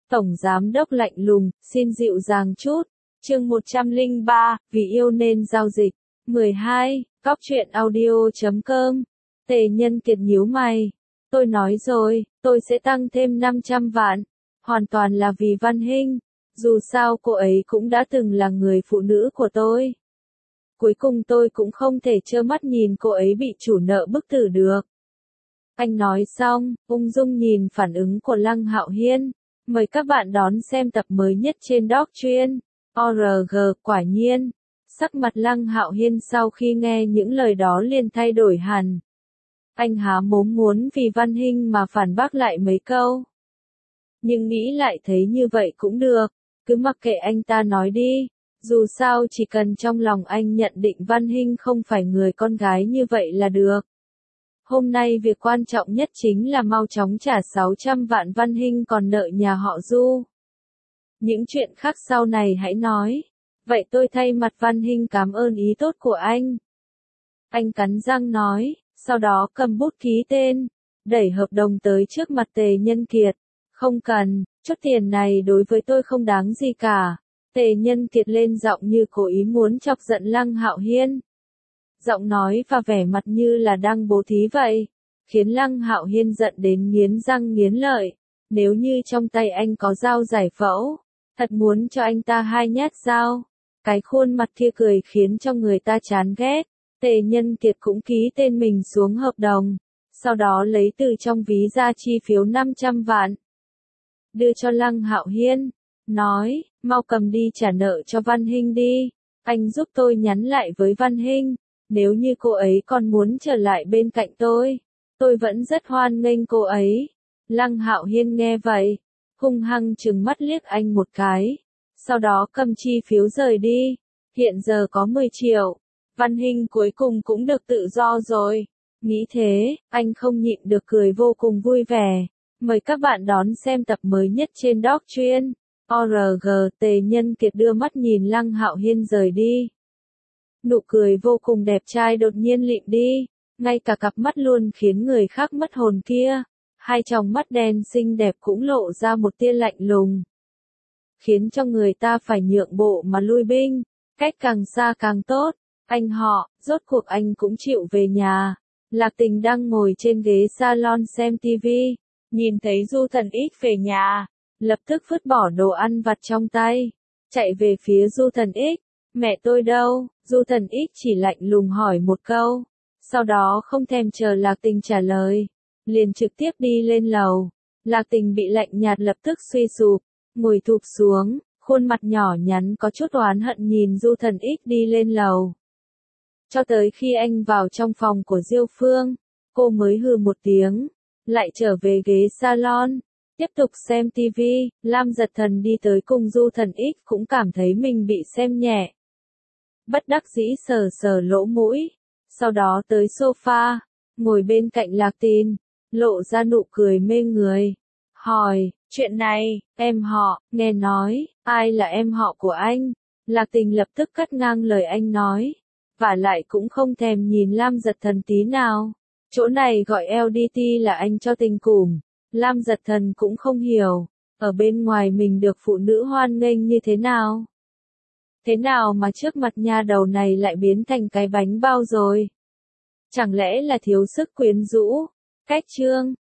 Tổng giám đốc lạnh lùng, xin dịu dàng chút. Chương 103, vì yêu nên giao dịch. 12, Cóc truyện audio.com. Tề Nhân Kiệt nhíu mày. Tôi nói rồi, tôi sẽ tăng thêm 500 vạn. Hoàn toàn là vì Văn Hinh. Dù sao cô ấy cũng đã từng là người phụ nữ của tôi. Cuối cùng tôi cũng không thể trơ mắt nhìn cô ấy bị chủ nợ bức tử được. Anh nói xong, ung dung nhìn phản ứng của Lăng Hạo Hiên. Mời các bạn đón xem tập mới nhất trên Doc Chuyên. ORG. Quả nhiên, sắc mặt Lăng Hạo Hiên sau khi nghe những lời đó liền thay đổi hẳn. Anh há mồm muốn vì Văn Hinh mà phản bác lại mấy câu. Nhưng nghĩ lại thấy như vậy cũng được, cứ mặc kệ anh ta nói đi. Dù sao chỉ cần trong lòng anh nhận định Văn Hinh không phải người con gái như vậy là được. Hôm nay việc quan trọng nhất chính là mau chóng trả 600 vạn Văn Hinh còn nợ nhà họ Du. Những chuyện khác sau này hãy nói. Vậy tôi thay mặt Văn Hinh cảm ơn ý tốt của anh. Anh cắn răng nói, sau đó cầm bút ký tên, đẩy hợp đồng tới trước mặt Tề Nhân Kiệt. Không cần, chút tiền này đối với tôi không đáng gì cả. Tề Nhân Kiệt lên giọng như cố ý muốn chọc giận Lăng Hạo Hiên. Giọng nói và vẻ mặt như là đang bố thí vậy, khiến Lăng Hạo Hiên giận đến nghiến răng nghiến lợi. Nếu như trong tay anh có dao giải phẫu, thật muốn cho anh ta 2 nhát dao. Cái khuôn mặt kia cười khiến cho người ta chán ghét. Tề Nhân Kiệt cũng ký tên mình xuống hợp đồng, sau đó lấy từ trong ví ra chi phiếu 500 vạn. Đưa cho Lăng Hạo Hiên, nói, mau cầm đi trả nợ cho Văn Hinh đi. Anh giúp tôi nhắn lại với Văn Hinh. Nếu như cô ấy còn muốn trở lại bên cạnh tôi vẫn rất hoan nghênh cô ấy. Lăng Hạo Hiên nghe vậy, hung hăng trừng mắt liếc anh một cái, sau đó cầm chi phiếu rời đi. Hiện giờ có 10 triệu, Văn Hinh cuối cùng cũng được tự do rồi. Nghĩ thế, anh không nhịn được cười vô cùng vui vẻ. Mời các bạn đón xem tập mới nhất trên Doc Chuyên. ORG. Tề Nhân Kiệt đưa mắt nhìn Lăng Hạo Hiên rời đi. Nụ cười vô cùng đẹp trai đột nhiên lịm đi, ngay cả cặp mắt luôn khiến người khác mất hồn kia, hai tròng mắt đen xinh đẹp cũng lộ ra một tia lạnh lùng, khiến cho người ta phải nhượng bộ mà lui binh, cách càng xa càng tốt. Anh họ, rốt cuộc anh cũng chịu về nhà. Lạc Tình đang ngồi trên ghế salon xem tivi, nhìn thấy Du Thần X về nhà, lập tức vứt bỏ đồ ăn vặt trong tay, chạy về phía Du Thần X. Mẹ tôi đâu? Du Thần X chỉ lạnh lùng hỏi một câu, sau đó không thèm chờ Lạc Tình trả lời, liền trực tiếp đi lên lầu. Lạc Tình bị lạnh nhạt lập tức suy sụp, ngồi thụp xuống, khuôn mặt nhỏ nhắn có chút oán hận nhìn Du Thần X đi lên lầu. Cho tới khi anh vào trong phòng của Diêu Phương, cô mới hừ một tiếng, lại trở về ghế salon, tiếp tục xem tivi. Lam Giật Thần đi tới cùng Du Thần X cũng cảm thấy mình bị xem nhẹ. Bất đắc dĩ sờ sờ lỗ mũi, sau đó tới sofa, ngồi bên cạnh Lạc Tình, lộ ra nụ cười mê người. Hỏi, chuyện này, em họ, nghe nói, ai là em họ của anh? Lạc Tình lập tức cắt ngang lời anh nói, vả lại cũng không thèm nhìn Lam Giật Thần tí nào. Chỗ này gọi LDT là anh cho tình cùm. Lam Giật Thần cũng không hiểu, ở bên ngoài mình được phụ nữ hoan nghênh như thế nào? Thế nào mà trước mặt nha đầu này lại biến thành cái bánh bao rồi? Chẳng lẽ là thiếu sức quyến rũ? Cách chương